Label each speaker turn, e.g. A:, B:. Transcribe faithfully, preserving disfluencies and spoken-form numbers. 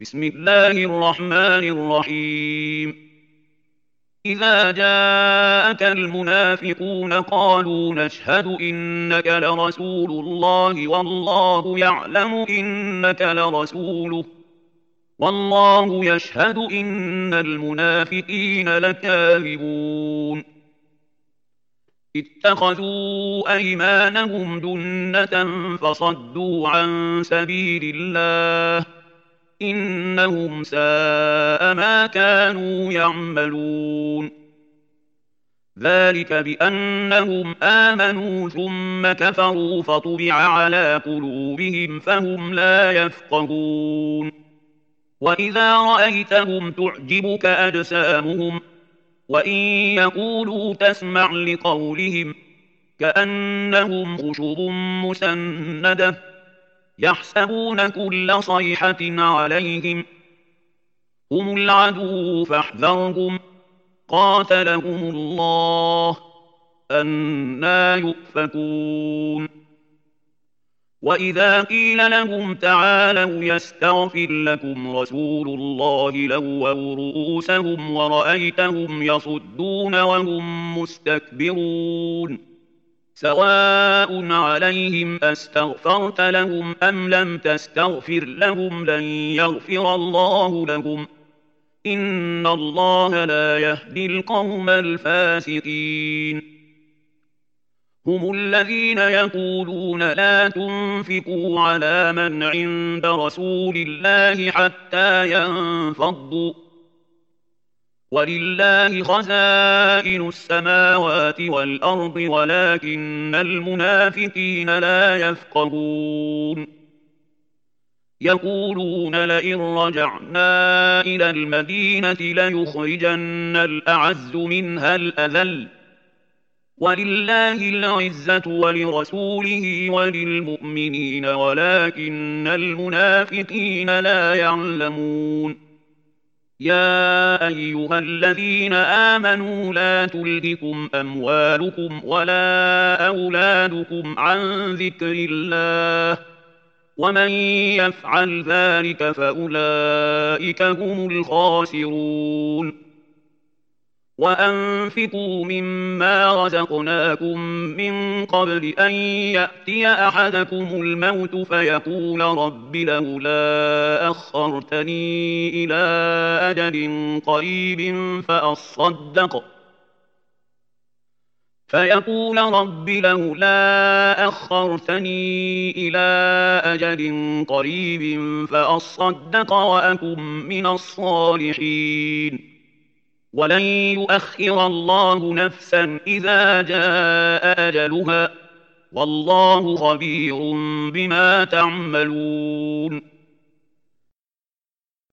A: بسم الله الرحمن الرحيم. إذا جاءك المنافقون قالوا نشهد إنك لرسول الله والله يعلم إنك لرسوله والله يشهد إن المنافقين لكاذبون. اتخذوا أيمانهم جنة فصدوا عن سبيل الله إنهم ساء ما كانوا يعملون. ذلك بأنهم آمنوا ثم كفروا فطبع على قلوبهم فهم لا يفقهون. وإذا رأيتهم تعجبك أجسامهم وإن يقولوا تسمع لقولهم كأنهم خشب مسندة يحسبون كل صيحة عليهم هم العدو فاحذرهم قاتلهم الله أنى يؤفكون. وإذا قيل لهم تعالوا يستغفر لكم رسول الله لووا رؤوسهم ورأيتهم يصدون وهم مستكبرون. سواء عليهم أستغفرت لهم أم لم تستغفر لهم لن يغفر الله لهم إن الله لا يهدي القوم الفاسقين. هم الذين يقولون لا تنفقوا على من عند رسول الله حتى ينفضوا ولله خزائن السماوات والأرض ولكن المنافقين لا يفقهون. يقولون لئن رجعنا إلى المدينة ليخرجن الأعز منها الأذل ولله العزة ولرسوله وللمؤمنين ولكن المنافقين لا يعلمون. يا أيها الذين آمنوا لا تلهكم أموالكم ولا أولادكم عن ذكر الله ومن يفعل ذلك فأولئك هم الخاسرون. وأنفقوا مما رزقناكم من قبل أن يأتي أحدكم الموت فيقول رب لولا أخرتني إلى أجل قريب فأصدق فيقول رب لولا أخرتني إلى أجل قريب فأصدق وأكن من الصالحين. ولن يؤخر الله نفسا إذا جاء أجلها والله خبير بما تعملون.